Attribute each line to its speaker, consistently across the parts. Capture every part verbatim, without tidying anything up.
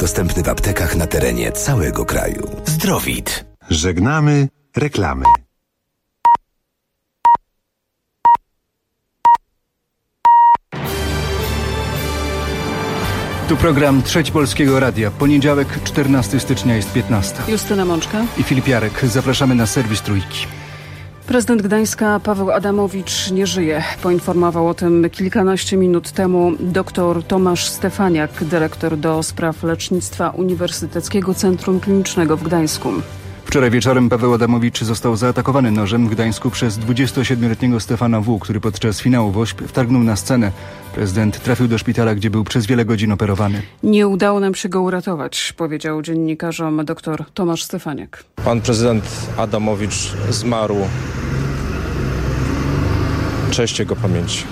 Speaker 1: dostępny w aptekach na terenie całego kraju. Zdrowit.
Speaker 2: Żegnamy reklamy.
Speaker 3: Tu program Trzeci Polskiego Radia. Poniedziałek, czternastego stycznia jest piętnasta.
Speaker 4: Justyna Mączka
Speaker 3: I Filip Jarek. Zapraszamy na serwis Trójki.
Speaker 4: Prezydent Gdańska Paweł Adamowicz nie żyje. Poinformował o tym kilkanaście minut temu dr Tomasz Stefaniak, dyrektor do spraw lecznictwa Uniwersyteckiego Centrum Klinicznego w Gdańsku.
Speaker 3: Wczoraj wieczorem Paweł Adamowicz został zaatakowany nożem w Gdańsku przez dwudziestosiedmioletniego Stefana W., który podczas finału WOŚP wtargnął na scenę. Prezydent trafił do szpitala, gdzie był przez wiele godzin operowany.
Speaker 4: Nie udało nam się go uratować, powiedział dziennikarzom dr Tomasz Stefaniak.
Speaker 5: Pan prezydent Adamowicz zmarł. Cześć jego pamięci.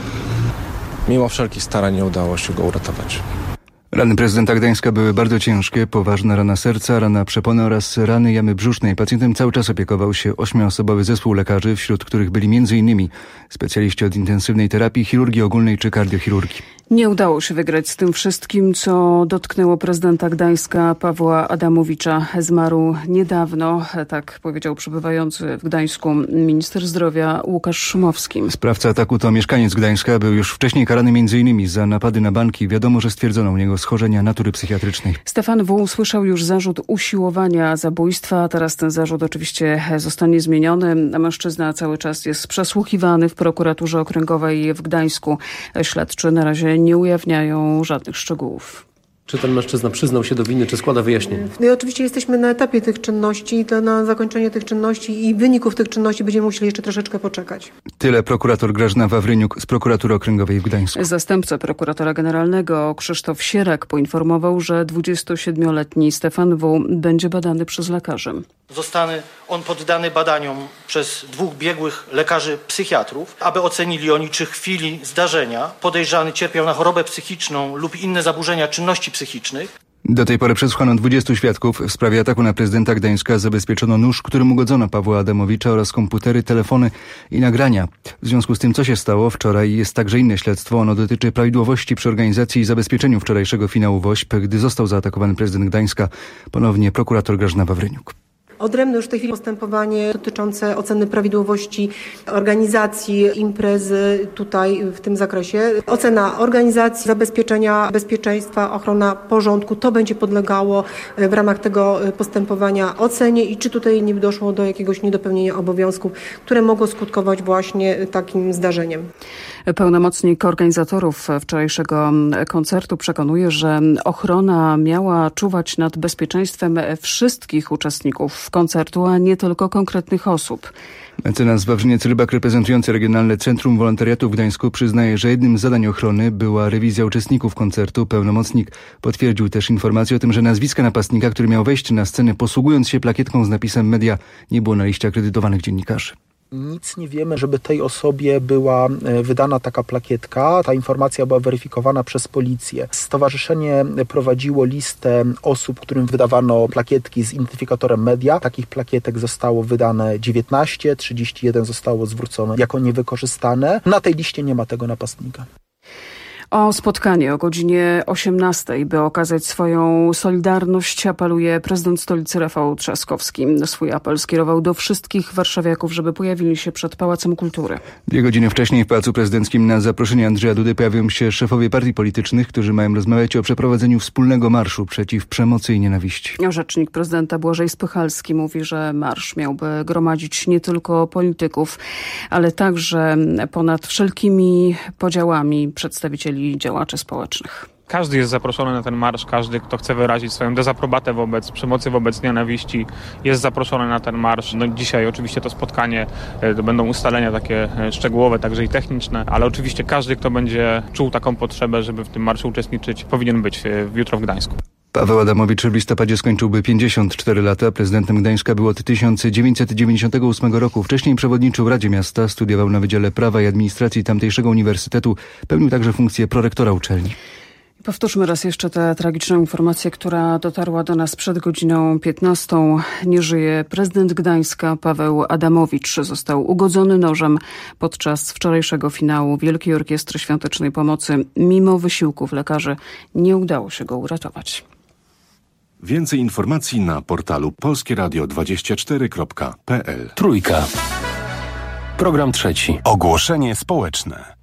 Speaker 5: Mimo wszelkich starań nie udało się go uratować.
Speaker 3: Rany prezydenta Gdańska były bardzo ciężkie, poważna rana serca, rana przepony oraz rany jamy brzusznej. Pacjentem cały czas opiekował się ośmioosobowy zespół lekarzy, wśród których byli między innymi specjaliści od intensywnej terapii, chirurgii ogólnej czy kardiochirurgii.
Speaker 4: Nie udało się wygrać z tym wszystkim, co dotknęło prezydenta Gdańska Pawła Adamowicza. Zmarł niedawno, tak powiedział przebywający w Gdańsku minister zdrowia Łukasz Szumowski.
Speaker 3: Sprawca ataku to mieszkaniec Gdańska, był już wcześniej karany między innymi za napady na banki. Wiadomo, że stwierdzono u niego schorzenia natury psychiatrycznej.
Speaker 4: Stefan W. usłyszał już zarzut usiłowania zabójstwa. Teraz ten zarzut oczywiście zostanie zmieniony. Mężczyzna cały czas jest przesłuchiwany w prokuraturze okręgowej w Gdańsku. Śledczy na razie nie ujawniają żadnych szczegółów.
Speaker 6: Czy ten mężczyzna przyznał się do winy, czy składa wyjaśnienie?
Speaker 7: No i oczywiście jesteśmy na etapie tych czynności. To na zakończenie tych czynności i wyników tych czynności będziemy musieli jeszcze troszeczkę poczekać.
Speaker 3: Tyle prokurator Grażyna Wawryniuk z prokuratury okręgowej w Gdańsku.
Speaker 4: Zastępca prokuratora generalnego Krzysztof Sierak poinformował, że dwudziestosiedmioletni Stefan W. będzie badany przez lekarzy.
Speaker 8: Zostanie on poddany badaniom przez dwóch biegłych lekarzy psychiatrów, aby ocenili oni, czy w chwili zdarzenia podejrzany cierpiał na chorobę psychiczną lub inne zaburzenia czynności psychicznych.
Speaker 3: Do tej pory przesłuchano dwudziestu świadków. W sprawie ataku na prezydenta Gdańska zabezpieczono nóż, którym ugodzono Pawła Adamowicza, oraz komputery, telefony i nagrania. W związku z tym, co się stało wczoraj, jest także inne śledztwo. Ono dotyczy prawidłowości przy organizacji i zabezpieczeniu wczorajszego finału WOŚP, gdy został zaatakowany prezydent Gdańska. Ponownie prokurator Grażyna Wawryniuk.
Speaker 7: Odrębne już w tej chwili postępowanie dotyczące oceny prawidłowości organizacji imprezy tutaj w tym zakresie. Ocena organizacji, zabezpieczenia bezpieczeństwa, ochrona porządku, to będzie podlegało w ramach tego postępowania ocenie i czy tutaj nie doszło do jakiegoś niedopełnienia obowiązków, które mogło skutkować właśnie takim zdarzeniem.
Speaker 4: Pełnomocnik organizatorów wczorajszego koncertu przekonuje, że ochrona miała czuwać nad bezpieczeństwem wszystkich uczestników koncertu, a nie tylko konkretnych osób.
Speaker 3: Mecenas Wawrzyniec Rybak, reprezentujący Regionalne Centrum Wolontariatu w Gdańsku, przyznaje, że jednym z zadań ochrony była rewizja uczestników koncertu. Pełnomocnik potwierdził też informację o tym, że nazwiska napastnika, który miał wejść na scenę posługując się plakietką z napisem media, nie było na liście akredytowanych dziennikarzy.
Speaker 9: Nic nie wiemy, żeby tej osobie była wydana taka plakietka. Ta informacja była weryfikowana przez policję. Stowarzyszenie prowadziło listę osób, którym wydawano plakietki z identyfikatorem media. Takich plakietek zostało wydane dziewiętnaście, trzydzieści jeden zostało zwrócone jako niewykorzystane. Na tej liście nie ma tego napastnika.
Speaker 4: O spotkanie o godzinie osiemnastej, by okazać swoją solidarność, apeluje prezydent stolicy Rafał Trzaskowski. Swój apel skierował do wszystkich warszawiaków, żeby pojawili się przed Pałacem Kultury.
Speaker 3: Dwie godziny wcześniej w Pałacu Prezydenckim na zaproszenie Andrzeja Dudy pojawią się szefowie partii politycznych, którzy mają rozmawiać o przeprowadzeniu wspólnego marszu przeciw przemocy i nienawiści.
Speaker 4: Rzecznik prezydenta Błażej Spychalski mówi, że marsz miałby gromadzić nie tylko polityków, ale także ponad wszelkimi podziałami przedstawicieli działaczy społecznych.
Speaker 10: Każdy jest zaproszony na ten marsz, każdy, kto chce wyrazić swoją dezaprobatę wobec przemocy, wobec nienawiści, jest zaproszony na ten marsz. No dzisiaj oczywiście to spotkanie, to będą ustalenia takie szczegółowe, także i techniczne, ale oczywiście każdy, kto będzie czuł taką potrzebę, żeby w tym marszu uczestniczyć, powinien być jutro w Gdańsku.
Speaker 3: Paweł Adamowicz w listopadzie skończyłby pięćdziesiąt cztery lata. Prezydentem Gdańska był od tysiąc dziewięćset dziewięćdziesiątego ósmego roku. Wcześniej przewodniczył w Radzie Miasta, studiował na Wydziale Prawa i Administracji tamtejszego uniwersytetu. Pełnił także funkcję prorektora uczelni.
Speaker 4: Powtórzmy raz jeszcze tę tragiczną informację, która dotarła do nas przed godziną piętnastą. Nie żyje prezydent Gdańska Paweł Adamowicz. Został ugodzony nożem podczas wczorajszego finału Wielkiej Orkiestry Świątecznej Pomocy. Mimo wysiłków lekarzy nie udało się go uratować.
Speaker 11: Więcej informacji na portalu polskieradio dwadzieścia cztery kropka p l.
Speaker 12: Trójka. Program trzeci.
Speaker 13: Ogłoszenie społeczne.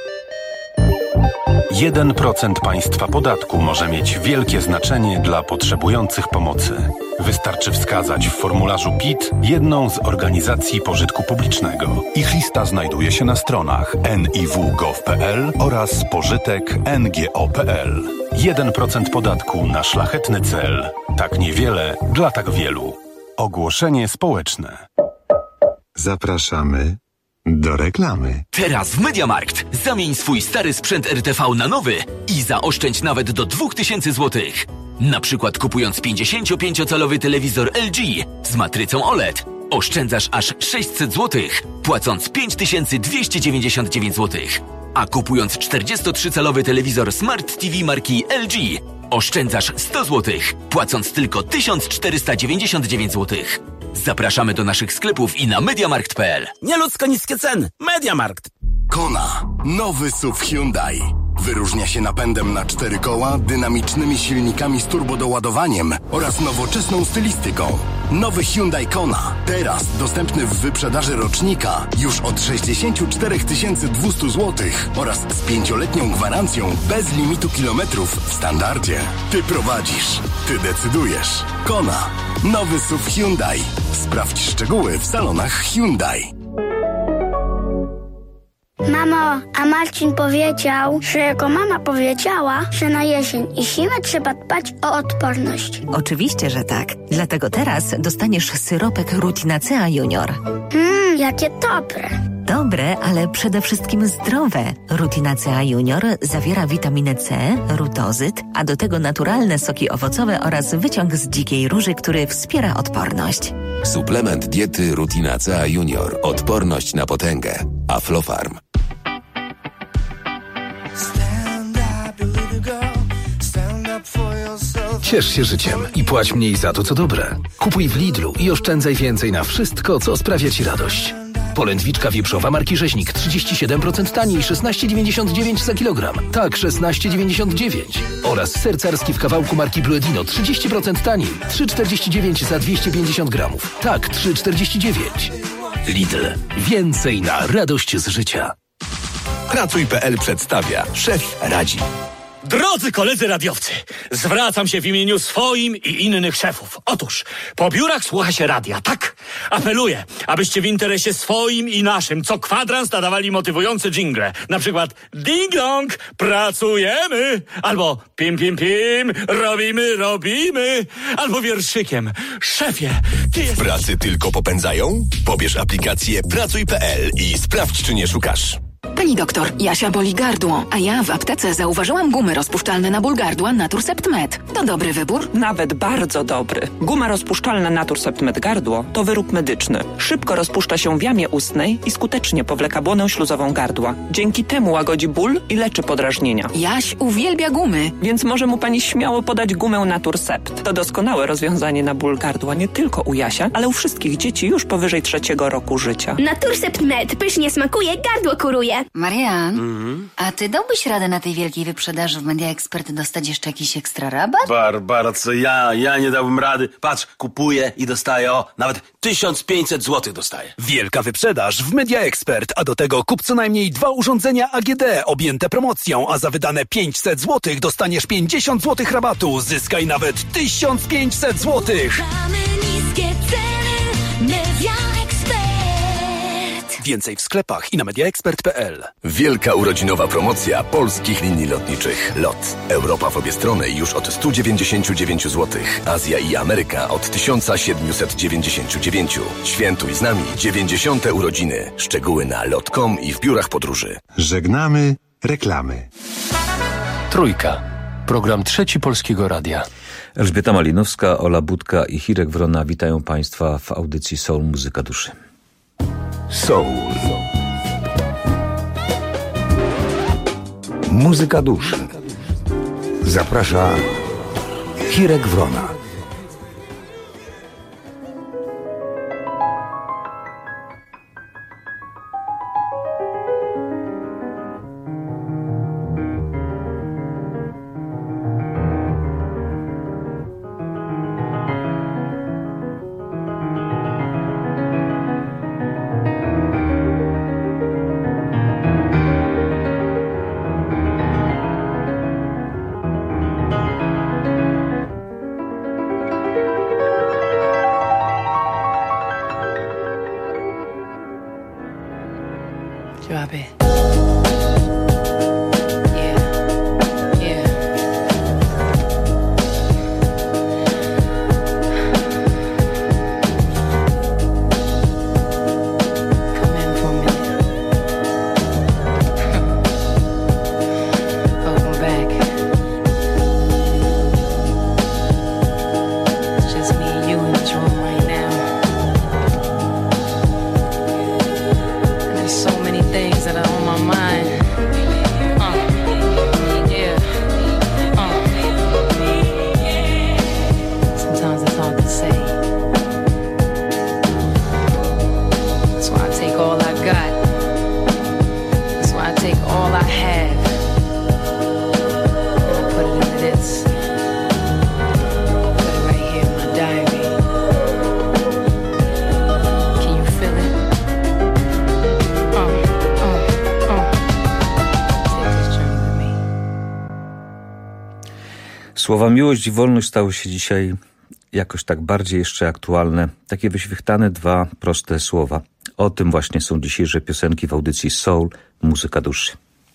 Speaker 13: jeden procent państwa podatku może mieć wielkie znaczenie dla potrzebujących pomocy. Wystarczy wskazać w formularzu P I T jedną z organizacji pożytku publicznego. Ich lista znajduje się na stronach n i w kropka gov kropka p l oraz pożytek kropka n g o kropka p l. jeden procent podatku na szlachetny cel. Tak niewiele dla tak wielu. Ogłoszenie społeczne.
Speaker 2: Zapraszamy do reklamy.
Speaker 14: Teraz w MediaMarkt zamień swój stary sprzęt R T V na nowy i zaoszczędź nawet do dwa tysiące złotych. Na przykład kupując pięćdziesięciopięciocalowy telewizor L G z matrycą O L E D oszczędzasz aż sześćset złotych, płacąc pięć tysięcy dwieście dziewięćdziesiąt dziewięć złotych. A kupując czterdziestotrzycalowy telewizor Smart T V marki L G oszczędzasz sto złotych, płacąc tylko tysiąc czterysta dziewięćdziesiąt dziewięć złotych. Zapraszamy do naszych sklepów i na mediamarkt kropka p l.
Speaker 15: Nieludzko niskie ceny. MediaMarkt.
Speaker 16: Kona. Nowy S U V Hyundai. Wyróżnia się napędem na cztery koła, dynamicznymi silnikami z turbodoładowaniem oraz nowoczesną stylistyką. Nowy Hyundai Kona. Teraz dostępny w wyprzedaży rocznika już od sześćdziesiąt cztery tysiące dwieście złotych oraz z pięcioletnią gwarancją bez limitu kilometrów w standardzie. Ty prowadzisz. Ty decydujesz. Kona. Nowy S U V Hyundai. Sprawdź szczegóły w salonach Hyundai.
Speaker 17: Mamo, a Marcin powiedział, że jego mama powiedziała, że na jesień i zimę trzeba dbać o odporność.
Speaker 18: Oczywiście, że tak. Dlatego teraz dostaniesz syropek Rutinacea Junior.
Speaker 17: Mmm, jakie dobre.
Speaker 18: Dobre, ale przede wszystkim zdrowe. Rutinacea Junior zawiera witaminę C, rutozyt, a do tego naturalne soki owocowe oraz wyciąg z dzikiej róży, który wspiera odporność.
Speaker 19: Suplement diety Rutinacea Junior. Odporność na potęgę. Aflofarm.
Speaker 12: Ciesz się życiem i płać mniej za to, co dobre. Kupuj w Lidlu i oszczędzaj więcej na wszystko, co sprawia Ci radość. Polędwiczka wieprzowa marki Rzeźnik trzydzieści siedem procent taniej, szesnaście dziewięćdziesiąt dziewięć za kilogram. Tak, szesnaście dziewięćdziesiąt dziewięć. Oraz ser carski w kawałku marki Bluedino trzydzieści procent taniej, trzy czterdzieści dziewięć za dwieście pięćdziesiąt gramów. Tak, trzy czterdzieści dziewięć. Lidl. Więcej na radość z życia.
Speaker 1: Pracuj kropka p l przedstawia. Szef radzi.
Speaker 20: Drodzy koledzy radiowcy, zwracam się w imieniu swoim i innych szefów. Otóż, po biurach słucha się radia, tak? Apeluję, abyście w interesie swoim i naszym co kwadrans nadawali motywujące dżingle. Na przykład ding dong, pracujemy, albo pim pim pim, robimy, robimy, albo wierszykiem, szefie, ty jesteś...
Speaker 1: W pracy tylko popędzają? Pobierz aplikację pracuj kropka p l i sprawdź, czy nie szukasz.
Speaker 21: Pani doktor, Jasia boli gardło, a ja w aptece zauważyłam gumy rozpuszczalne na ból gardła Naturcept Med. To dobry wybór?
Speaker 22: Nawet bardzo dobry. Guma rozpuszczalna Naturcept Med gardło to wyrób medyczny. Szybko rozpuszcza się w jamie ustnej i skutecznie powleka błonę śluzową gardła. Dzięki temu łagodzi ból i leczy podrażnienia.
Speaker 21: Jaś uwielbia gumy.
Speaker 22: Więc może mu pani śmiało podać gumę Naturcept. To doskonałe rozwiązanie na ból gardła nie tylko u Jasia, ale u wszystkich dzieci już powyżej trzeciego roku życia.
Speaker 17: Naturcept Med pysznie smakuje, gardło kuruje.
Speaker 23: Marian,
Speaker 24: Mhm.
Speaker 23: a ty dałbyś radę na tej wielkiej wyprzedaży w Media Expert dostać jeszcze jakiś ekstra rabat?
Speaker 24: Barbara, co ja? Ja nie dałbym rady. Patrz, kupuję i dostaję, o, nawet tysiąc pięćset złotych dostaję.
Speaker 25: Wielka wyprzedaż w Media Expert, a do tego kup co najmniej dwa urządzenia A G D objęte promocją, a za wydane pięćset złotych dostaniesz pięćdziesiąt złotych rabatu. Zyskaj nawet tysiąc pięćset złotych.
Speaker 26: Mamy niskie ceny, Media Expert.
Speaker 25: Więcej w sklepach i na mediaexpert kropka p l.
Speaker 1: Wielka urodzinowa promocja polskich linii lotniczych LOT. Europa w obie strony już od sto dziewięćdziesiąt dziewięć złotych. Azja i Ameryka od tysiąc siedemset dziewięćdziesiąt dziewięć. Świętuj z nami dziewięćdziesiąte urodziny. Szczegóły na lot kropka com i w biurach podróży.
Speaker 2: Żegnamy reklamy.
Speaker 12: Trójka. Program trzeci Polskiego Radia.
Speaker 27: Elżbieta Malinowska, Ola Budka i Hirek Wrona witają Państwa w audycji Soul Muzyka Duszy.
Speaker 28: Soul. Muzyka duszy. Zaprasza Hirek Wrona.
Speaker 27: Słowa miłość i wolność stały się dzisiaj jakoś tak bardziej jeszcze aktualne. Takie wyświechtane dwa proste słowa. O tym właśnie są dzisiejsze piosenki w audycji Soul, muzyka duszy.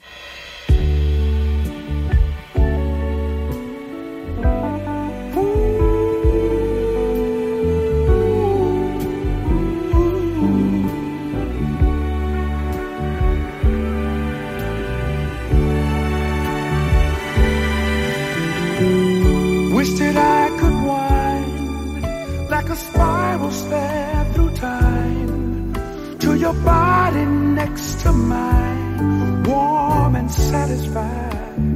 Speaker 3: Wish that I could wind like a spiral stair through time to your body next to mine, warm and satisfied.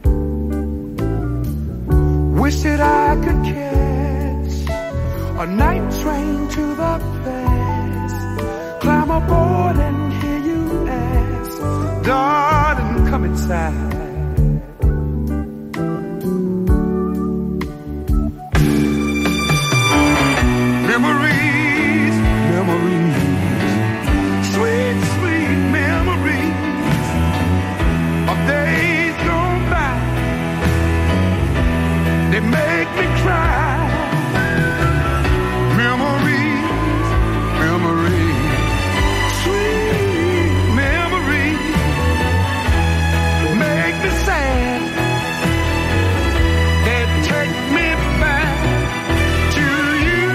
Speaker 3: Wish that I could catch a night train to the place, climb aboard and hear you ask, darling, come inside. Memories, memories, sweet, sweet memories of days gone by. They make me cry. Memories, memories, sweet memories make me sad. They take me back to you.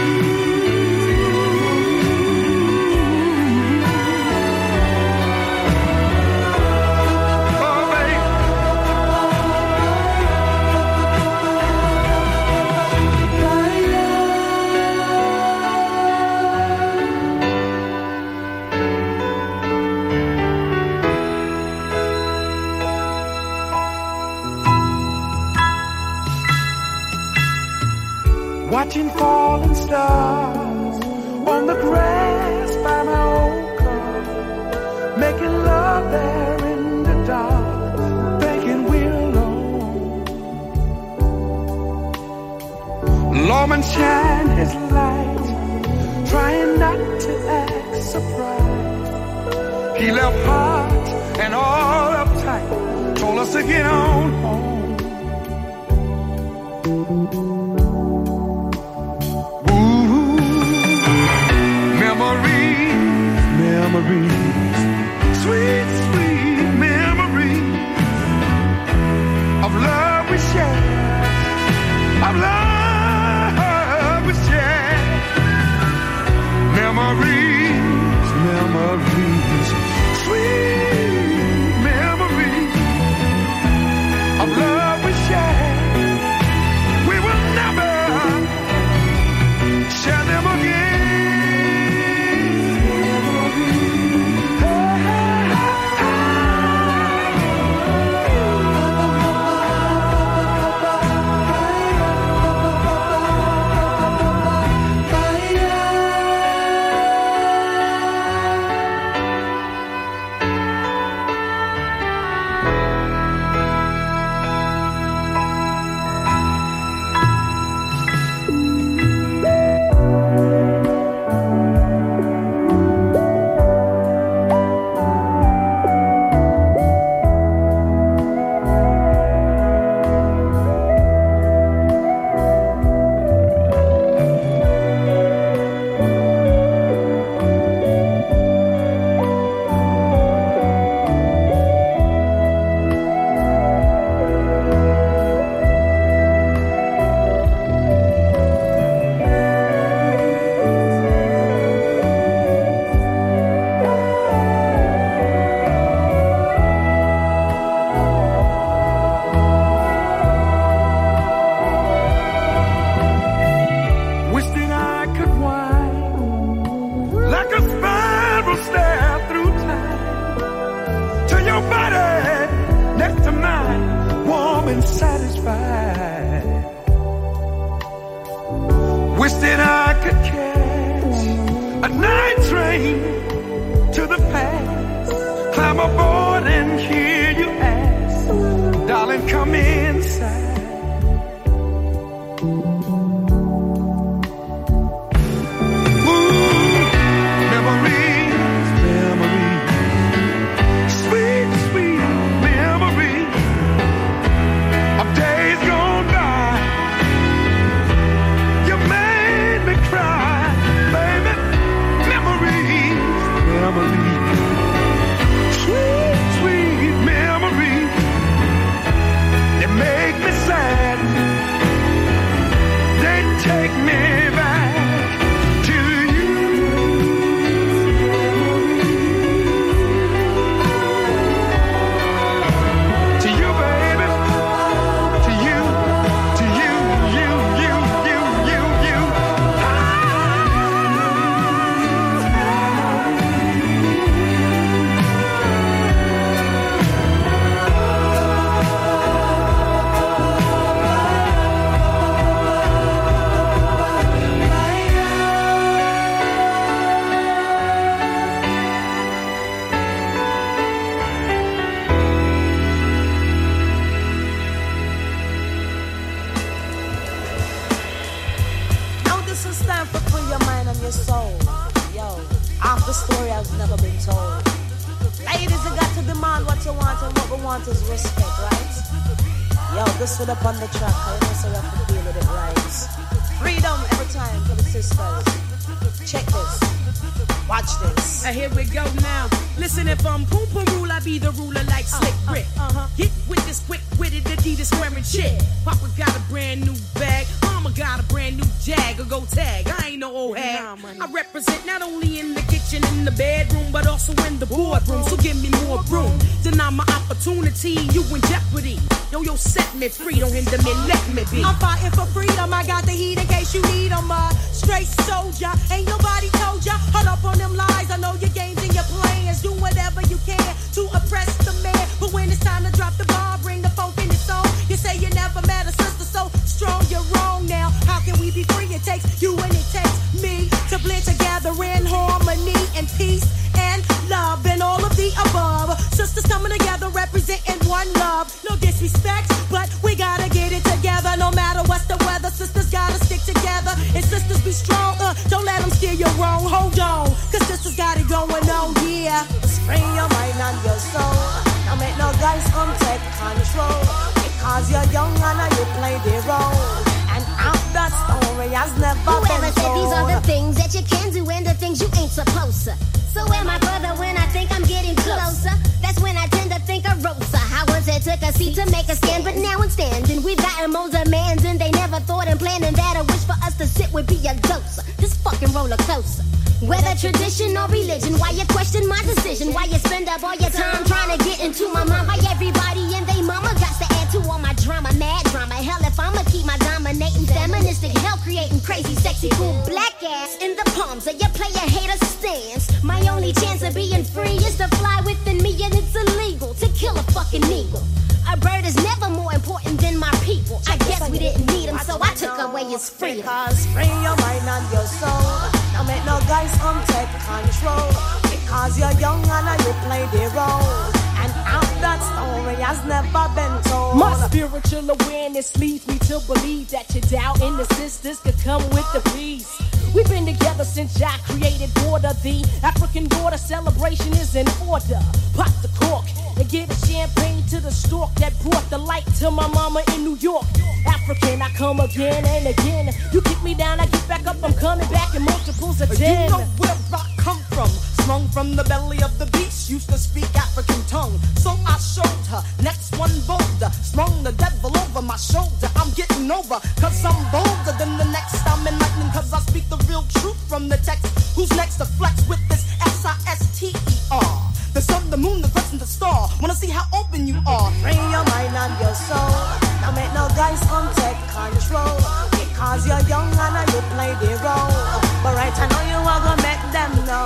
Speaker 3: Watching falling stars on the grass by my old car, making love there in the dark, thinking we're alone. Lawman shine his light, trying not to act surprised. He left hot and all uptight, told us to get on home. Memories, sweet, sweet memories of love we shared, of love we shared. Memories, memories, sweet memories of love we shared. We will never share them again. Sweet, sweet memories of days gone by.
Speaker 4: It's time for free your mind and your soul. Yo, half the story has never been told. Ladies, you got to demand what you want, and what we want is respect, right? Yo, this one up on the track, I know so you have to deal with it right. Freedom every time for the sisters. Check this. Watch this.
Speaker 5: Uh, here we go now. Listen, if I'm Poom Poom Rule, I be the ruler like Slick Rick. Uh, uh-huh. Get with this quick witted Adidas wearing shit. Papa got a brand new bag. Mama got a brand new Jag or go tag. I ain't no old hag. I represent not only in the kitchen, in the bedroom, but also in the boardroom. So give me more room. Deny my opportunity, you in jeopardy. Yo, yo, set me free, don't hinder me, let me be.
Speaker 4: I'm fighting for freedom, I got the heat in case you need them. Uh, straight soldier, ain't nobody told ya. Hut up on them lies, I know your games and your plans. Do whatever you can to oppress the man. But when it's time to drop the ball, bring the folk in the song. You say you never met a sister so strong, you're wrong now. How can we be free? It takes you and it takes me to blend together in harmony and peace and love and all of the above. Sisters coming together representing one love. No disrespect, but we gotta get it together. No matter what's the weather, sisters gotta stick together. And sisters be strong, uh, don't let them steer you wrong. Hold on, cause sisters got it going on, yeah. Free your mind and your soul. Don't make no guys come take control. Because you're young and you play the role. And out that story has never
Speaker 6: Whoever
Speaker 4: been
Speaker 6: said
Speaker 4: told.
Speaker 6: these are the things that you can do and the things you ain't supposed to. So am I brother when I think I'm getting closer? That's when I tend to think of Rosa. How once I took a seat to make a stand, but now I'm standing. We've gotten more demands and they never thought in planning that a wish for us to sit would be a dose. This fucking roller coaster. Whether tradition or religion, why you question my decision? Why you spend up all your time trying to get into my mind? Why everybody and they mama got to add to all my drama, mad drama. Hell, if I'ma keep my dominating feministic hell creating crazy, sexy, cool black ass in the palms of your player hater stance. My only chance of being free is to fly within me, and it's illegal to kill a fucking eagle. A bird is never more important than my people. I guess we didn't need him, so I took away his freedom.
Speaker 4: Because free your mind and your soul. Don't make no guys come take control. Because you're young and you play the role. And out that story has never been told.
Speaker 5: My spiritual awareness leads me to believe that your doubt in the sisters could come with the peace. We've been together since Jah created border. The African border celebration is in order. Pop the cork and give a champagne to the stork that brought the light to my mama in New York. African, I come again and again. You kick me down, I get back up. I'm coming back in multiples of ten.
Speaker 4: You know where I come from. Sprung from the belly of the beast. Used to speak African tongue. So I showed her. Next one bolder. Sprung the devil over my shoulder. I'm getting over. Cause I'm bolder than the next. I'm enlightening cause I speak the real truth from the text. Who's next to flex with this S I S T E R? The sun, the moon, the crescent, the star. Wanna see how open you are. Free your mind and your soul. Don't make no guys come take control. Because you're young and you play the role. But right I know you are gonna make them know.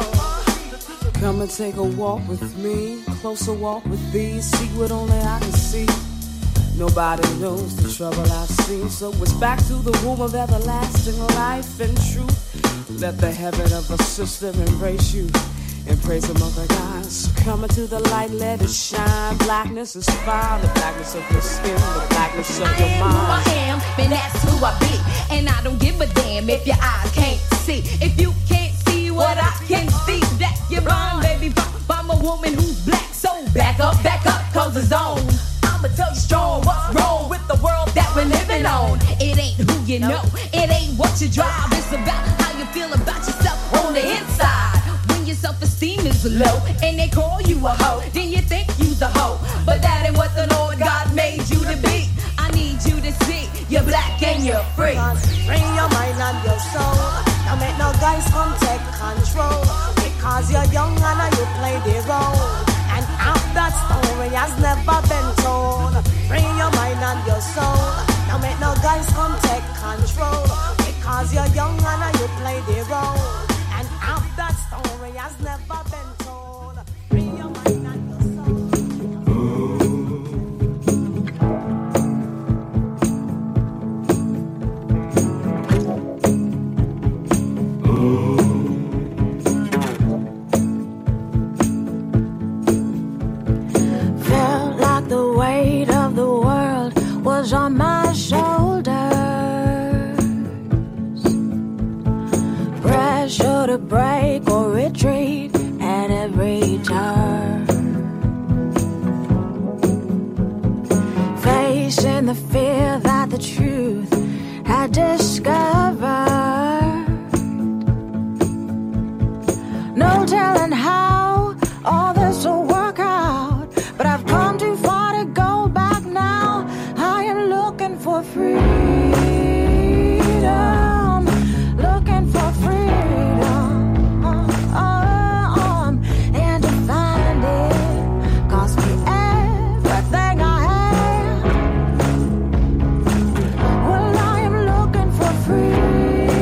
Speaker 5: Come and take a walk with me, closer walk with these, see what only I can see. Nobody knows the trouble I've seen, so it's back to the womb of everlasting life and truth. Let the heaven of a sister embrace you and praise him of the gods. Coming to the light, let it shine. Blackness is fire, the blackness of your skin, the blackness of your mind.
Speaker 7: I am who I am, and that's who I be. And I don't give a damn if your eyes can't see. If you can't see what I can see, that you're wrong, baby. I'm a woman who's black, so back up, back up, cause it's on. I'ma tell you strong what's wrong with the world that we're living on. It ain't who you know, it ain't what you drive. It's about how you feel about yourself on the inside. When your self-esteem is low and they call you a hoe, then you think you's a hoe. But that ain't what the Lord God made you to be. I need you to see you're black and you're free.
Speaker 4: Free your mind and your soul. Don't make no guys come take control. Because you're young and you play the role. And out that story has never been told. Free your mind and your soul. Don't make no guys come take control. Because you're young and you play the role. And out that story has never been told. Free your mind and your
Speaker 26: on my shoulders.
Speaker 8: discovered. No telling how all this will work out, but I've come too far to go back now. I am looking for freedom, looking for freedom, uh, uh, um, and to find it cost me everything I have. Well, I am looking for freedom,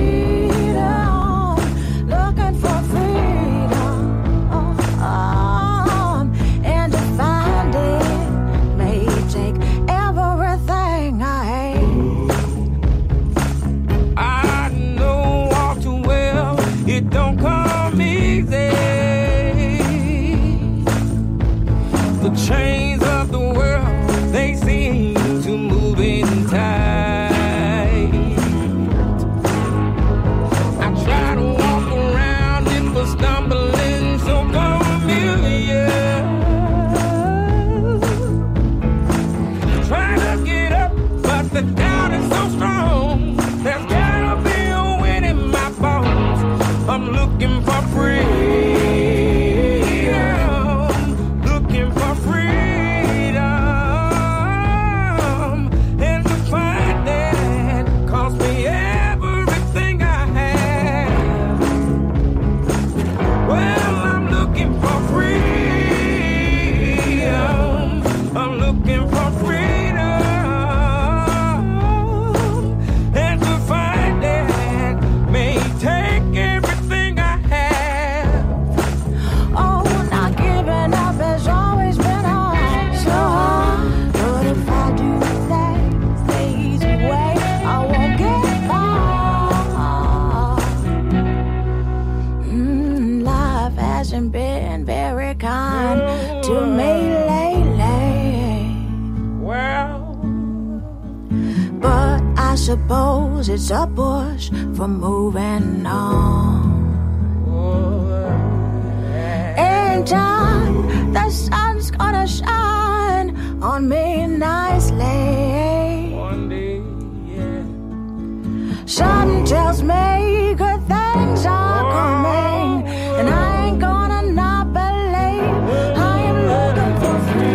Speaker 8: looking for freedom, uh, um, and to find it may take everything I have.
Speaker 3: I know all too well it don't come easy. The chains of the world, they seem to move in tight. I try to walk around it, but stumbling so familiar. Try to get up, but the doubt is so strong. There's gotta be a wind in my bones. I'm looking for freedom, looking for freedom, and to find that cost me everything I have. Well, I'm looking for freedom, I'm looking for freedom, and to find that may take everything I have.
Speaker 8: Oh, not giving up has always been hard, so hard. But if I do things the easy way, I won't get far. Mm, life hasn't been very kind to me lately.
Speaker 3: Well,
Speaker 8: but I suppose it's a push for moving on. In time, the sun's gonna shine on me nicely.
Speaker 3: one day, yeah.
Speaker 8: Something tells me good things are coming, and I ain't gonna not believe. I am looking for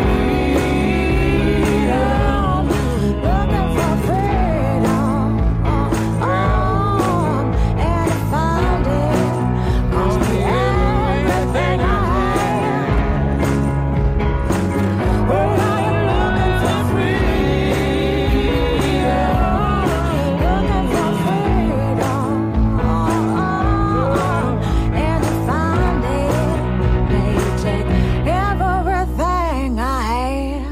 Speaker 8: freedom, looking for freedom, uh, um, and to find it cost me everything I have. Well, I am looking for freedom, looking for freedom, uh, um, and to find it may take everything I have.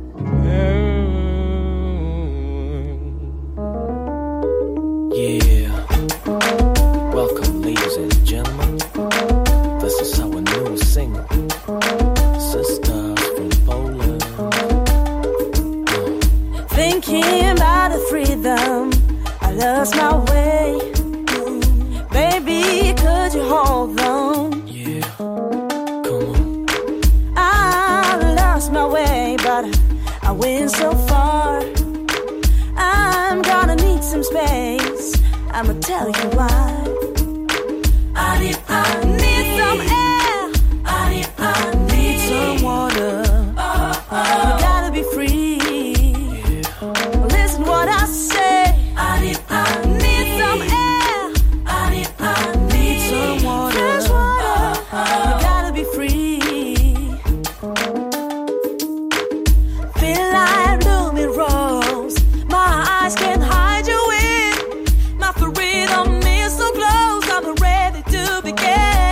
Speaker 9: Yeah. Welcome, ladies and gentlemen. This is our new single, Sisters from Poland.
Speaker 8: Thinking about the freedom, I lost my way. Baby, could you hold on?
Speaker 9: Yeah. Come on.
Speaker 8: I lost my way, but I went so far. I'm gonna need some space. I'ma tell you why. I need, I need some air. I need, I need some water. You gotta be free. Listen what I say. I need, I need some air. I need, I need some water. Fresh water. You gotta be free. Feel like blooming rose. My eyes can't hide you in. My freedom is so close. I'm ready to begin.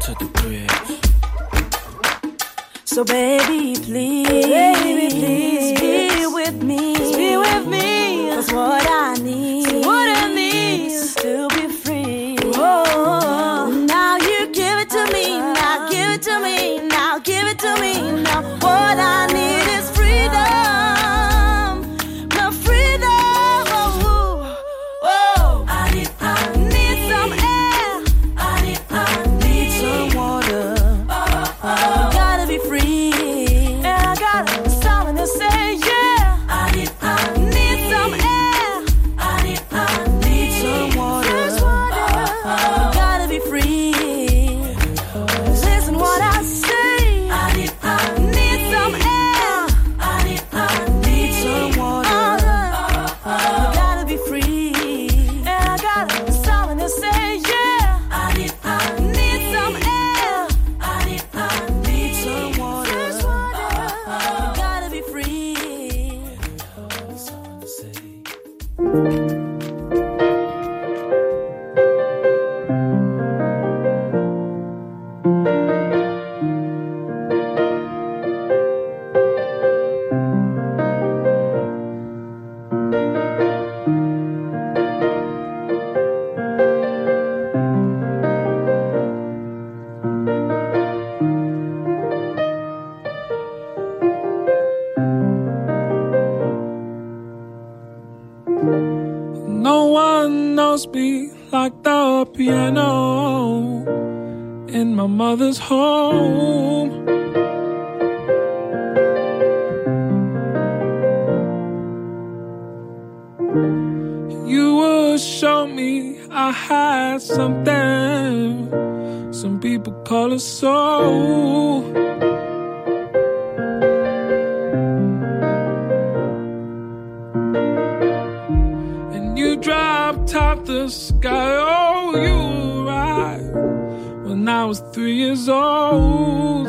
Speaker 9: to the bridge.
Speaker 8: So baby, please, baby, please be with me, be with me. 'Cause what I need, what I need is to be free. Oh, now you give it to me, now give it to me, now give it to me. Now what I need is freedom, the freedom. Oh, oh. I need, I need some air. I need, I need some water. Oh, oh. Gotta be free, and I got something to say. Yeah, I need, I need some air. I need, I need some water. Fresh water. Oh, oh. Gotta be free. Listen what I say. I need, I need some air. I need, I need some water. Oh, oh. Gotta be free, and I got something to say. Yeah, I need, I need some air. I need, I need some water. Fresh water. Oh, gotta be free. Something to say.
Speaker 10: No one knows me like the piano in my mother's home. You would show me I had something some people call a soul. You dropped out the sky, oh, you arrived when I was three years old.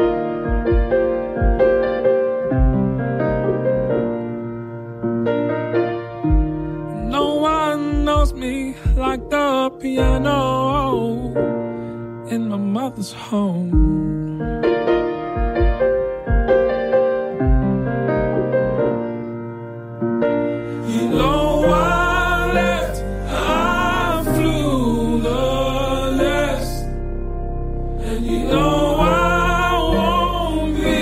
Speaker 10: No one knows me like the piano in my mother's home. You know why? You know I won't be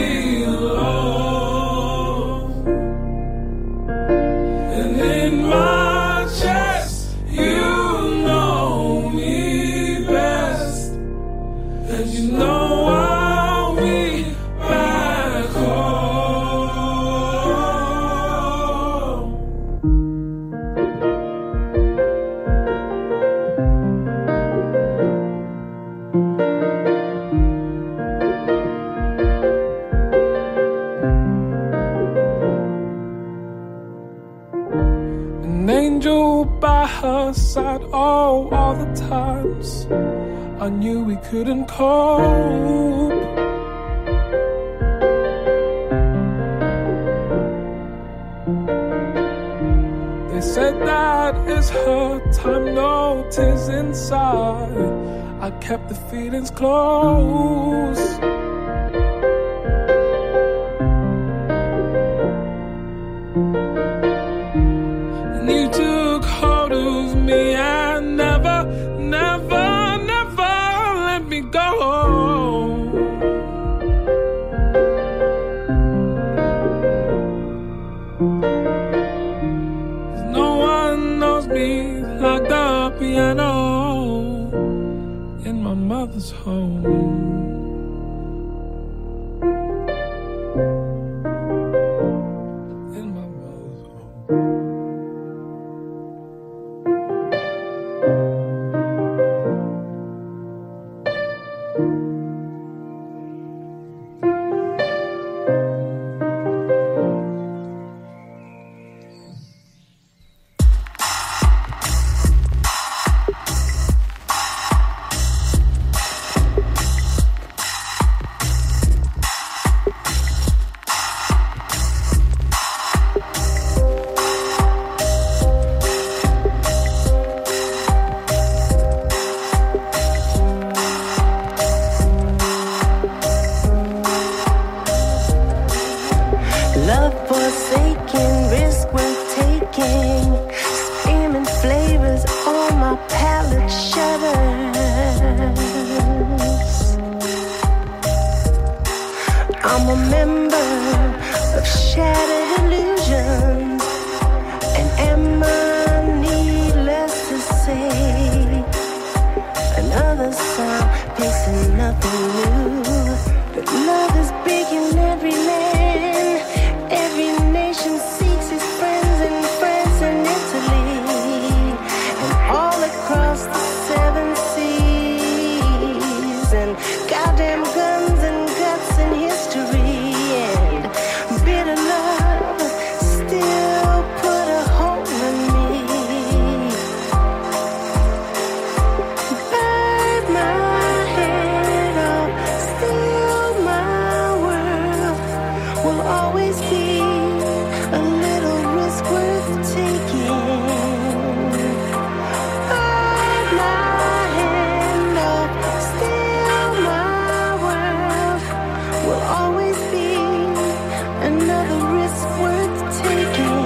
Speaker 10: alone. And in my chest, you know me best. And you know I'll be back home. An angel by her side, oh, all the times I knew we couldn't cope. They said that is her time, no tears inside. I kept the feelings close. You took hold of me and never, never, never let me go. No one knows me like the piano in my mother's home.
Speaker 11: I'm a member of shattered illusions, and am I needless to say, another sound facing nothing new. But love is big in every land, every nation seeks its friends in France and Italy, and all across the seven seas, and goddamn guns and guts and history, and bitter love still put a hole in me. Burn my head off, still my world will always be a little risk worth taking. Burn my hand off, still my world will always be another risk worth taking.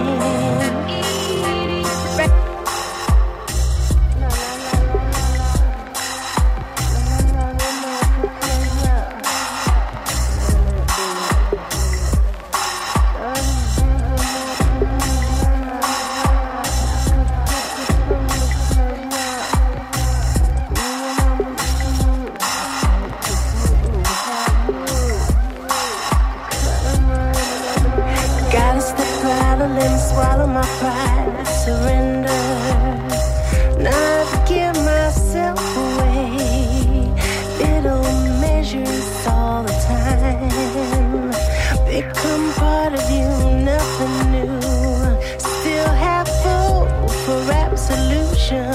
Speaker 11: Gotta step out and let me swallow my pride, surrender, not give myself away. Little measures all the time become part of you, nothing new. Still have hope for absolution.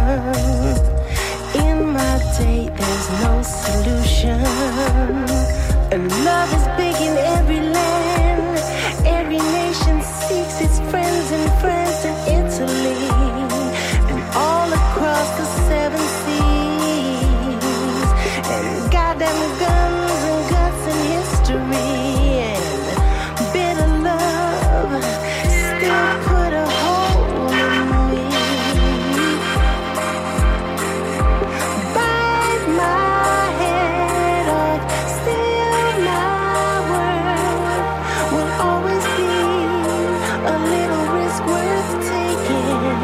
Speaker 11: In my day, there's no solution. And love is big in every land, every nation seeks its friends in France and Italy, and all across the seven seas, and goddamn guns and guts and history, and bitter love still put a hole in me. Bite my head off, still my world will always be a little risk worth taking.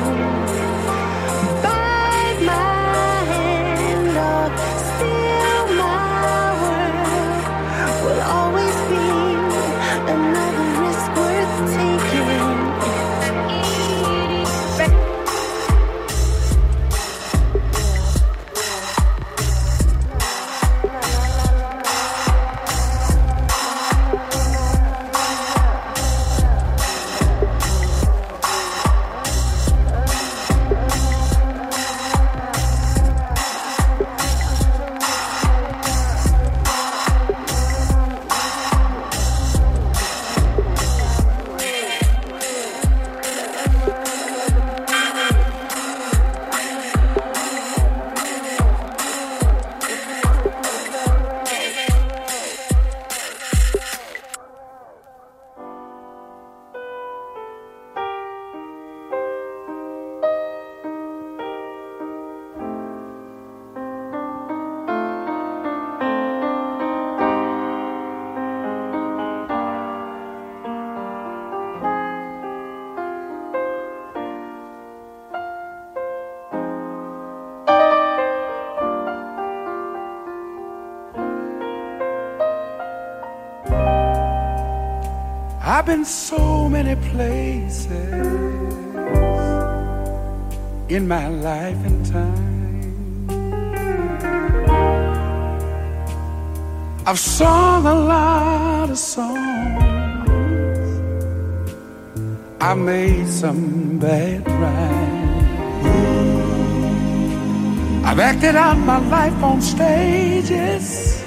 Speaker 11: Bite my hand off, still my world will always be another risk worth taking.
Speaker 3: I've been so many places in my life and time. I've sung a lot of songs, I made some bad rhymes, I've acted out my life on stages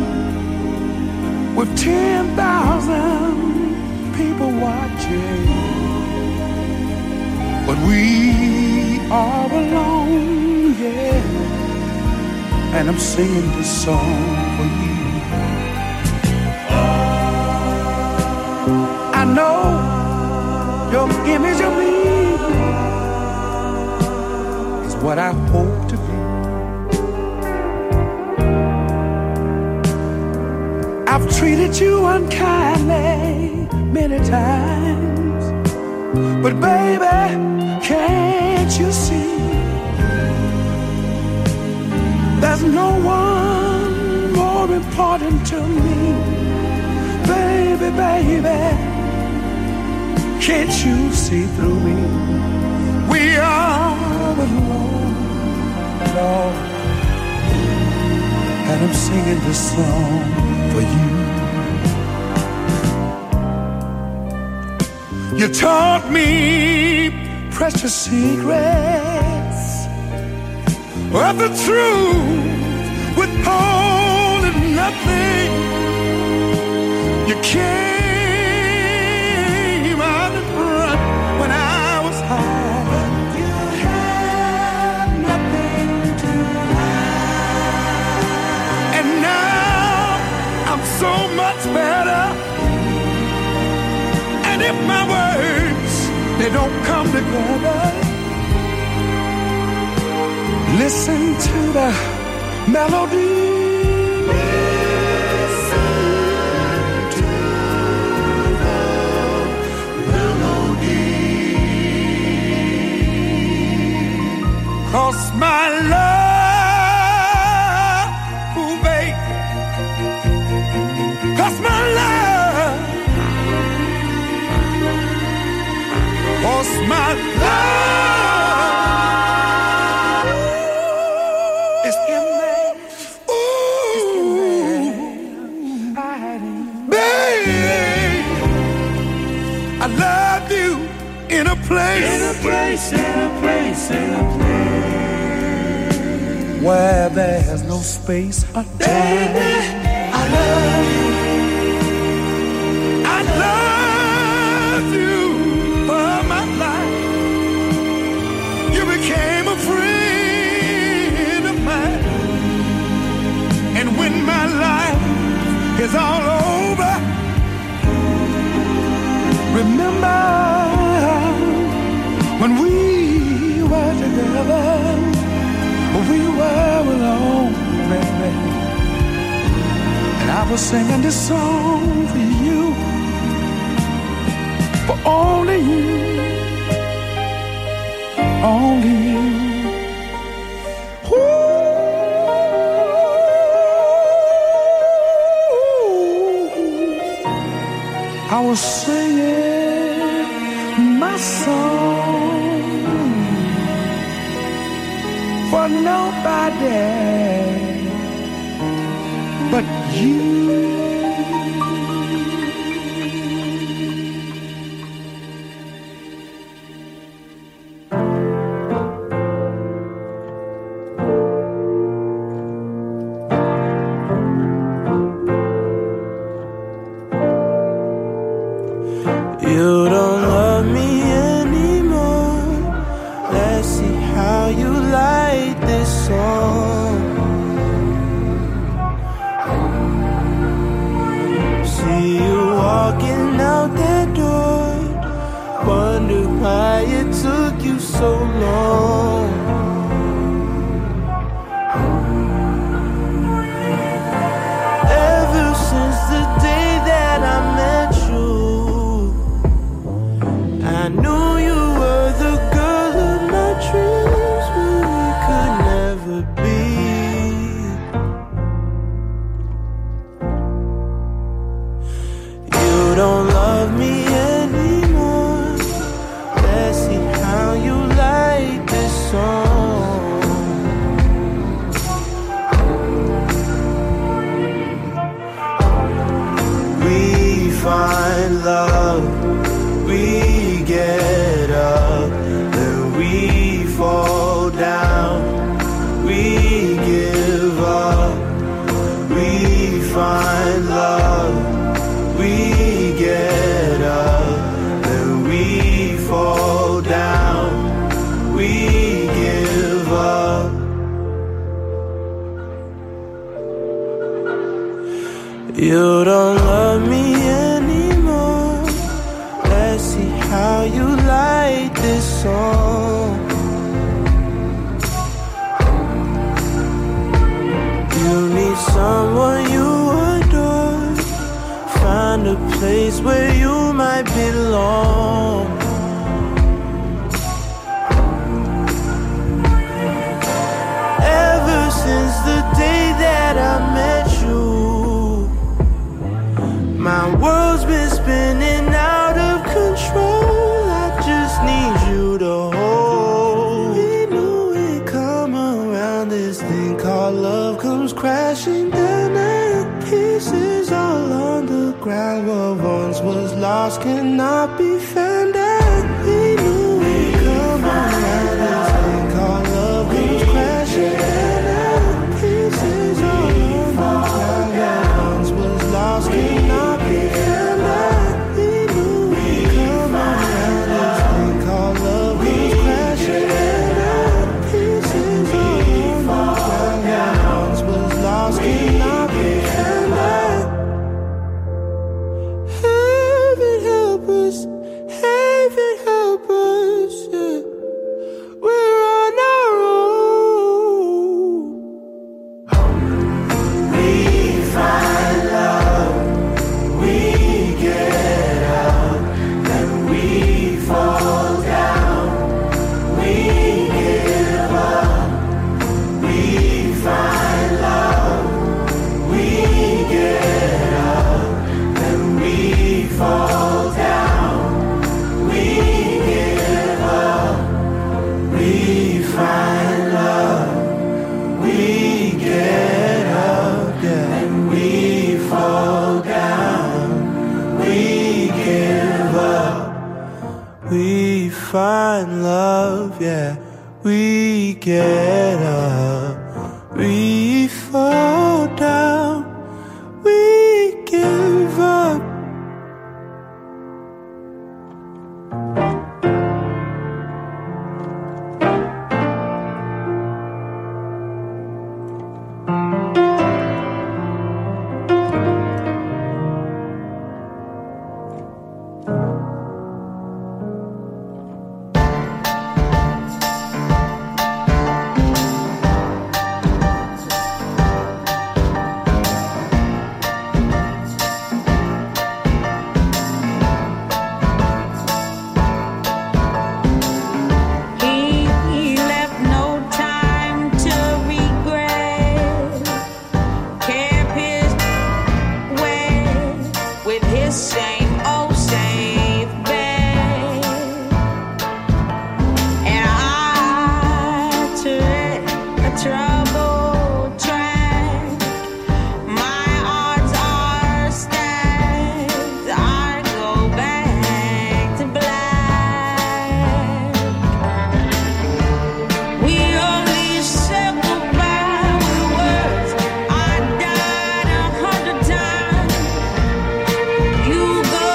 Speaker 3: with ten thousand people watching, but we are alone, yeah, and I'm singing this song for you. I know your image of me is what I hope to be. I I've treated you unkindly many times, but baby, can't you see? There's no one more important to me. Baby, baby, can't you see through me? We are alone, Lord, and I'm singing this song for you. You taught me precious secrets of the truth, withholding nothing. You came out in front when I was high. You had nothing to hide, and now I'm so much better. And if my words, they don't come together, listen to the melody. Listen to the melody. 'Cause my love, ooh, babe, 'cause my love, 'cause my love in a place, in a place, in a place, in a place where there's no space or time. I love you. I love you for my life. You became a friend of mine, and when my life is all over, remember when we were together, we were alone, baby. And I was singing this song for you, for only you, only you. Ooh, I was singing my song for nobody but you.
Speaker 13: You don't love me anymore. Let's see how you like this song. See you walking out that door. Wonder why it took you so long. Ever since the day that I met you, I knew you were the girl of my dreams, but we could never be. You don't love me anymore. Let's see how you like this song. We find love, we get up, then we fall down, we give up, we find love, we get up, then we fall down, we give up. You don't love me anymore. Let's see how you like this song. You need someone you adore. a place where you might belong. Ever since the day that I met you, my world's been spinning out of control. I just need you to hold. We knew we'd come around. This thing called love comes crashing down at pieces all on the ground. What once was lost cannot be found out. We knew we'd come around. This thing called love comes crashing down at pieces all on the ground. What once was lost cannot be found out. We knew we'd come around. This thing called love comes crashing down at pieces all on the ground. What once was lost cannot be found out. Heaven help us, heaven help us, yeah. We're on our own. We find love, we get up, then we fall down. We give up, we find love, we get up, then we fall down. We give up, we find love, we get up, yeah, and we fall down. We give up, we find love, yeah, we get up, we fall down. We give up.
Speaker 8: He left no time to regret. Kept his way with his same old safe bet. And I took a troubled track. My odds are stacked. I go back to black. We only said goodbye with words. I died a hundred times. You go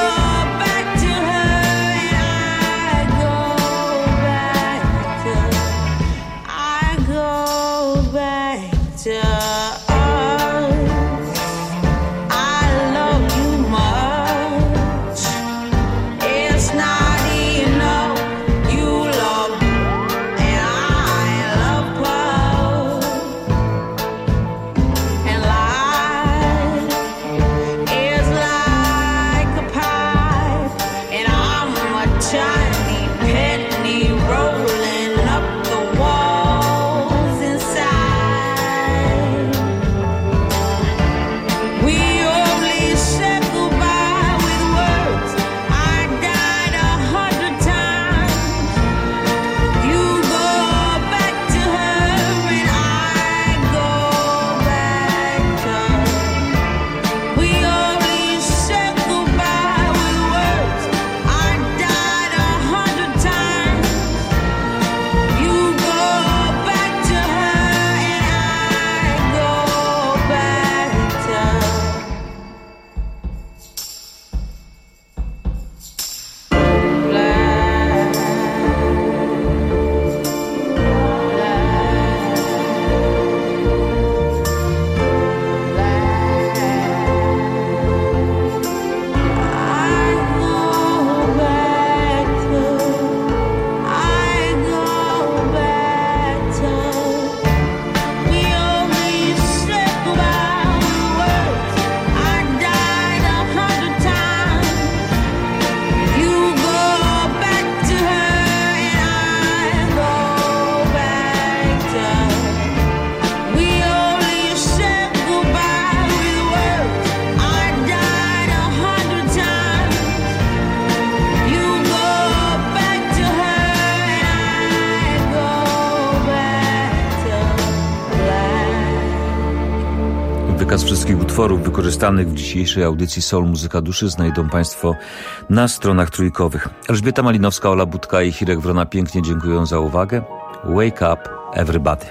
Speaker 27: Wykaz wszystkich utworów wykorzystanych w dzisiejszej audycji Soul Muzyka Duszy znajdą Państwo na stronach trójkowych. Elżbieta Malinowska, Ola Budka i Hirek Wrona pięknie dziękuję za uwagę. Wake up, everybody.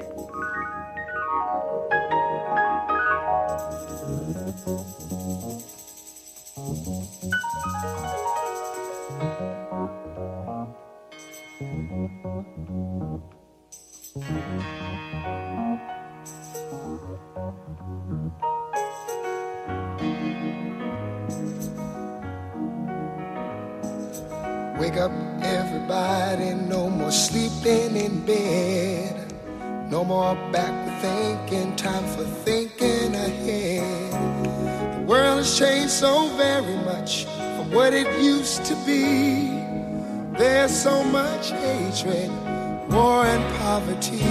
Speaker 14: Wake up, everybody, no more sleeping in bed. No more back thinking, time for thinking ahead. The world has changed so very much from what it used to be. There's so much hatred, war and poverty.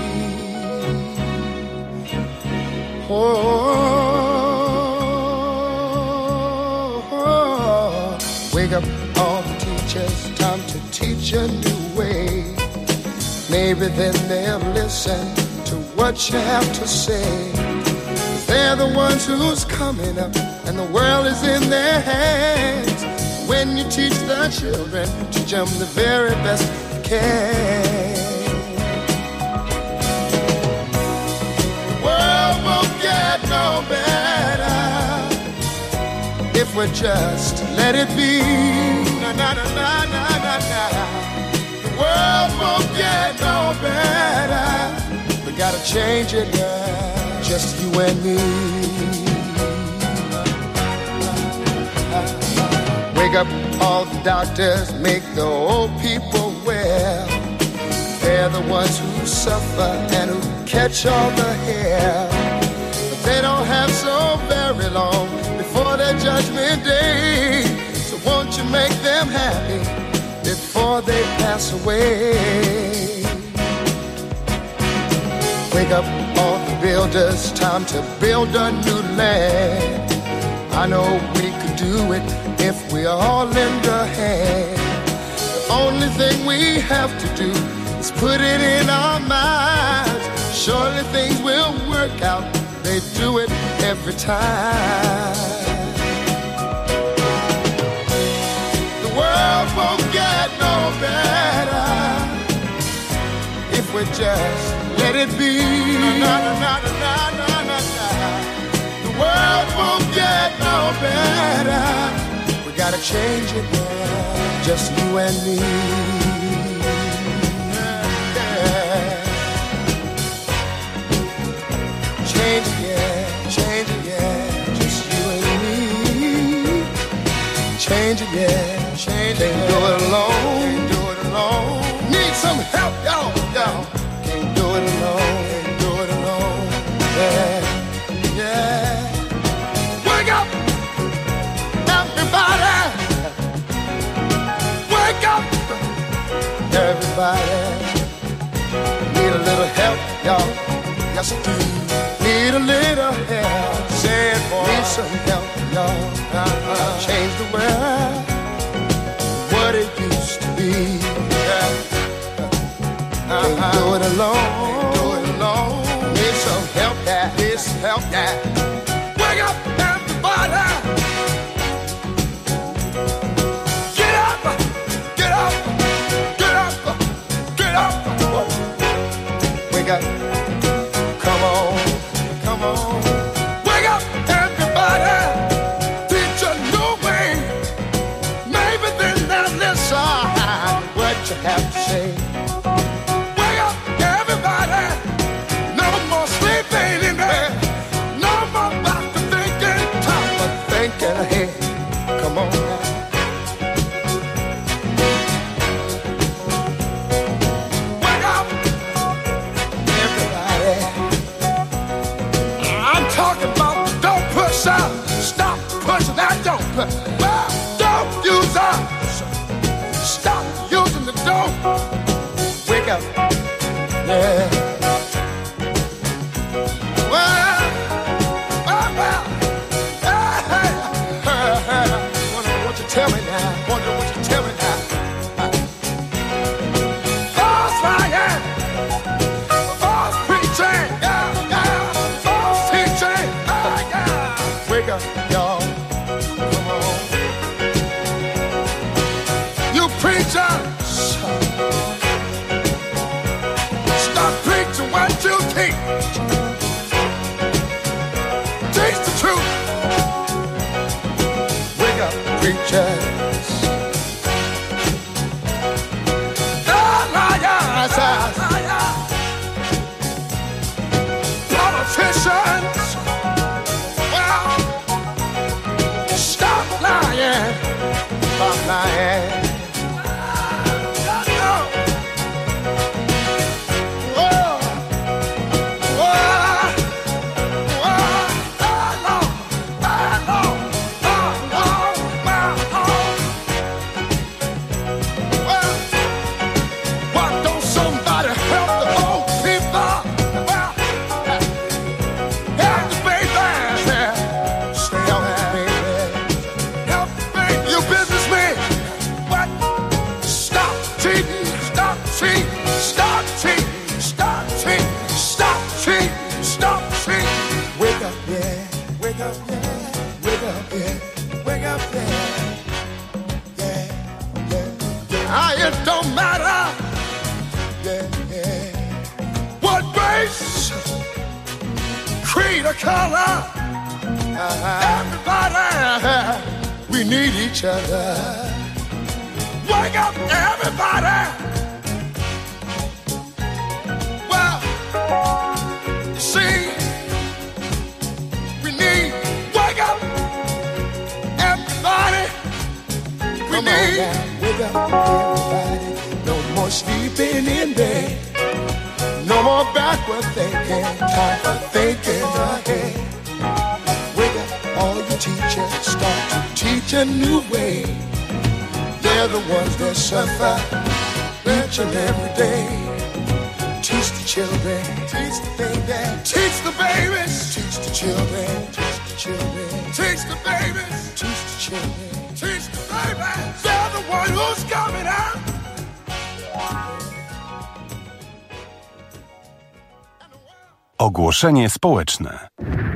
Speaker 14: Oh, oh. Wake up, all the teachers, time to teach a new way. Maybe then they'll listen to what you have to say. They're the ones who's coming up, and the world is in their hands. When you teach the children, teach them the very best you can. The world won't get no better if we just let it be. Na na na na na na na. The world won't get no better. We gotta change it, yeah. Just you and me. Wake up, all the doctors, make the old people well. They're the ones who suffer and who catch all the hair. But they don't have so very long before their judgment day. So won't you make them happy before they pass away? Wake up, all the builders, time to build a new land. I know we could do it if we all lend a hand. The only thing we have to do is put it in our minds. Surely things will work out. They do it every time. The world won't get no better if we just let it be. Na, na, na, na, na, na, na. The world won't get no better. We gotta change it now, just you and me. Yeah. Change it, yeah, change it, yeah, just you and me. Change it, yeah, change it. Can't do it alone, can't do it alone. Need some help, y'all, y'all. Can't do it alone, can't do it alone. Yeah, yeah. Wake up, everybody. Wake up, everybody. Need a little help, y'all. Yes, I do. Need a little help. Say it, boy. Need some help, y'all. Uh-uh. Change the world, what it used to be. Yeah. Uh-huh. Can't do it alone. Can't do it alone. Need some help, yeah. Need some help, yeah. Wake up, everybody. Get up, get up, get up, get up. Wake up. Come on, come on. Wake up, everybody. Teach a new way. Maybe then they'll listen what you have to say. Wake up, everybody. No more sleeping in bed. No more back to thinking, top of thinking ahead. Come on now. Wake up, everybody. I'm talking about don't push out. Stop pushing that don't push. Well, don't use up. Stop using the don't. Wake up. Yeah. Well, well, well. Hey, hey, hey, hey. Wonder what you tell me now. Wonder what you tell me now. False lying. False preaching. Yeah, yeah. False teaching. teachers, the liars, politicians. Well, stop lying, stop lying. It don't matter, yeah, yeah, what race, creed or color, uh-huh. Everybody, we need each other. Wake up, everybody. Well, you see, we need, wake up, everybody. We Come need, on, wake up, everybody. No more sleeping in bed. No more backward thinking. Time for thinking ahead. Wake up, all you teachers. Start to teach a new way. They're the ones that suffer each and every day. Teach the children. Teach the babies. Teach the babies. Teach the children. Teach the children. Teach the babies. Teach the children. Teach the babies. They're the one who's coming out.
Speaker 15: Ogłoszenie społeczne.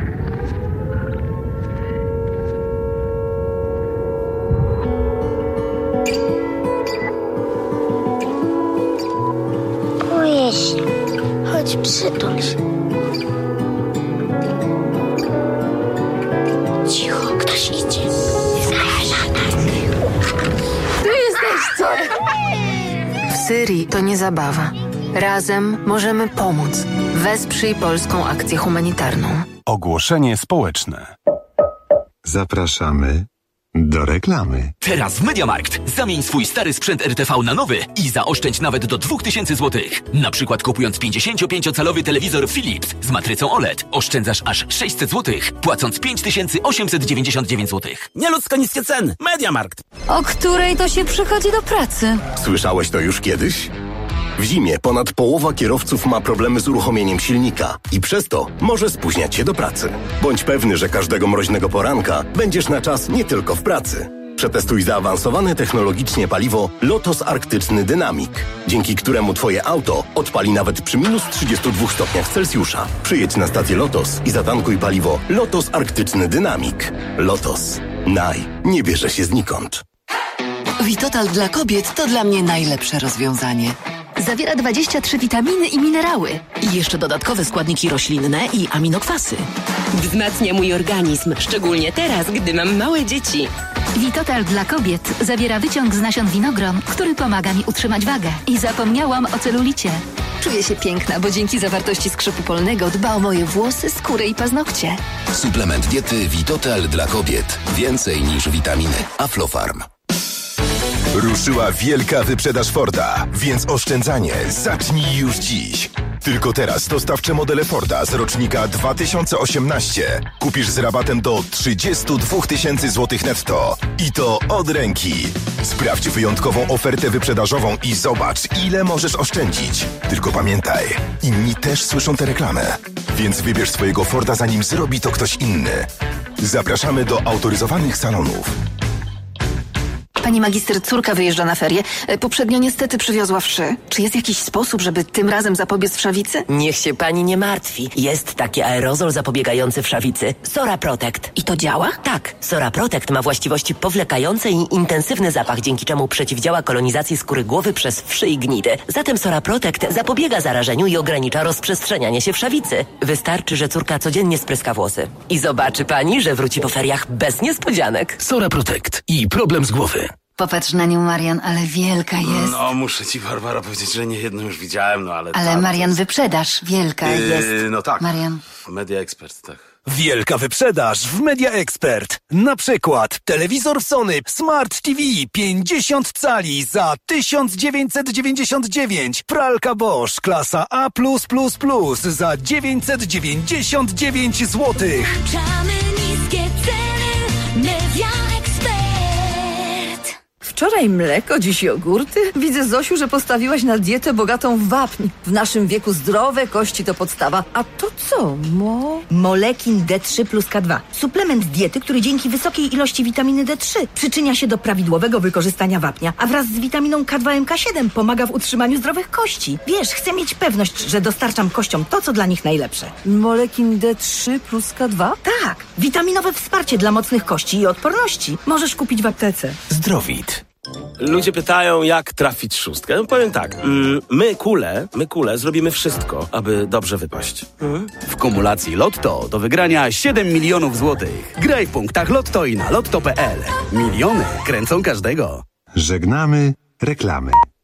Speaker 6: Boję się. Chodź, przytul się. Cicho, ktoś idzie.
Speaker 16: Tu jesteście! W Syrii to nie zabawa. Razem możemy pomóc. Wesprzyj polską akcję humanitarną.
Speaker 15: Ogłoszenie społeczne.
Speaker 2: Zapraszamy do reklamy.
Speaker 17: Teraz w MediaMarkt zamień swój stary sprzęt R T V na nowy i zaoszczędź nawet do dwa tysiące złotych. Na przykład kupując pięćdziesięciopięciocalowy telewizor Philips z matrycą O L E D oszczędzasz aż sześćset złotych, płacąc pięć tysięcy osiemset dziewięćdziesiąt dziewięć złotych.
Speaker 24: Nieludzko niskie ceny. MediaMarkt.
Speaker 16: O której to się przychodzi do pracy?
Speaker 1: Słyszałeś to już kiedyś? W zimie ponad połowa kierowców ma problemy z uruchomieniem silnika i przez to może spóźniać się do pracy. Bądź pewny, że każdego mroźnego poranka będziesz na czas nie tylko w pracy. Przetestuj zaawansowane technologicznie paliwo Lotos Arktyczny Dynamic, dzięki któremu Twoje auto odpali nawet przy minus trzydziestu dwóch stopniach Celsjusza. Przyjedź na stację Lotos i zatankuj paliwo Lotos Arktyczny Dynamic. Lotos. Naj. Nie bierze się znikąd.
Speaker 18: Vitotal dla kobiet to dla mnie najlepsze rozwiązanie. Zawiera dwadzieścia trzy witaminy i minerały. I jeszcze dodatkowe składniki roślinne i aminokwasy.
Speaker 19: Wzmacnia mój organizm, szczególnie teraz, gdy mam małe dzieci.
Speaker 20: Vitotal dla kobiet zawiera wyciąg z nasion winogron, który pomaga mi utrzymać wagę. I zapomniałam o celulicie.
Speaker 18: Czuję się piękna, bo dzięki zawartości skrzypu polnego dba o moje włosy, skórę i paznokcie.
Speaker 21: Suplement diety Vitotal dla kobiet. Więcej niż witaminy. Aflofarm.
Speaker 22: Ruszyła wielka wyprzedaż Forda, więc oszczędzanie zacznij już dziś. Tylko teraz dostawcze modele Forda z rocznika dwa tysiące osiemnaście kupisz z rabatem do trzydzieści dwa tysiące złotych netto. I to od ręki. Sprawdź wyjątkową ofertę wyprzedażową i zobacz, ile możesz oszczędzić. Tylko pamiętaj, inni też słyszą tę reklamę. Więc wybierz swojego Forda, zanim zrobi to ktoś inny. Zapraszamy do autoryzowanych salonów.
Speaker 18: Pani magister, córka wyjeżdża na ferie. Poprzednio niestety przywiozła wszy. Czy jest jakiś sposób, żeby tym razem zapobiec wszawicy?
Speaker 4: Niech się pani nie martwi. Jest taki aerozol zapobiegający wszawicy. Sora Protect.
Speaker 18: I to działa?
Speaker 4: Tak. Sora Protect ma właściwości powlekające i intensywny zapach, dzięki czemu przeciwdziała kolonizacji skóry głowy przez wszy i gnidy. Zatem Sora Protect zapobiega zarażeniu i ogranicza rozprzestrzenianie się wszawicy. Wystarczy, że córka codziennie spryska włosy. I zobaczy pani, że wróci po feriach bez niespodzianek.
Speaker 17: Sora Protect i problem z głowy.
Speaker 20: Popatrz na nią, Marian, ale wielka jest.
Speaker 24: No, muszę ci, Barbara, powiedzieć, że nie jedną już widziałem, no ale...
Speaker 20: Ale
Speaker 24: ta,
Speaker 20: Marian, wyprzedaż wielka
Speaker 24: yy,
Speaker 20: jest.
Speaker 24: No tak.
Speaker 20: Marian.
Speaker 24: Media Expert, tak.
Speaker 5: Wielka wyprzedaż w Media Expert. Na przykład telewizor Sony Smart T V pięćdziesiąt cali za tysiąc dziewięćset dziewięćdziesiąt dziewięć. Pralka Bosch klasa A plus plus plus za dziewięćset dziewięćdziesiąt dziewięć złotych.
Speaker 8: Niskie ceny, Media Expert.
Speaker 7: Wczoraj mleko, dziś jogurty. Widzę, Zosiu, że postawiłaś na dietę bogatą w wapń. W naszym wieku zdrowe kości to podstawa. A to co, mo?
Speaker 12: Molekin D trzy plus K dwa. Suplement diety, który dzięki wysokiej ilości witaminy D trzy przyczynia się do prawidłowego wykorzystania wapnia, a wraz z witaminą K dwa M K siedem pomaga w utrzymaniu zdrowych kości. Wiesz, chcę mieć pewność, że dostarczam kościom to, co dla nich najlepsze.
Speaker 7: Molekin D trzy plus K dwa?
Speaker 12: Tak. Witaminowe wsparcie dla mocnych kości i odporności. Możesz kupić w aptece.
Speaker 24: Zdrowit. Ludzie pytają, jak trafić szóstkę. No powiem tak, mm, my kule, my kule zrobimy wszystko, aby dobrze wypaść. Mhm.
Speaker 23: W kumulacji Lotto do wygrania siedem milionów złotych. Graj w punktach Lotto i na lotto kropka p l. Miliony kręcą każdego.
Speaker 2: Żegnamy reklamy.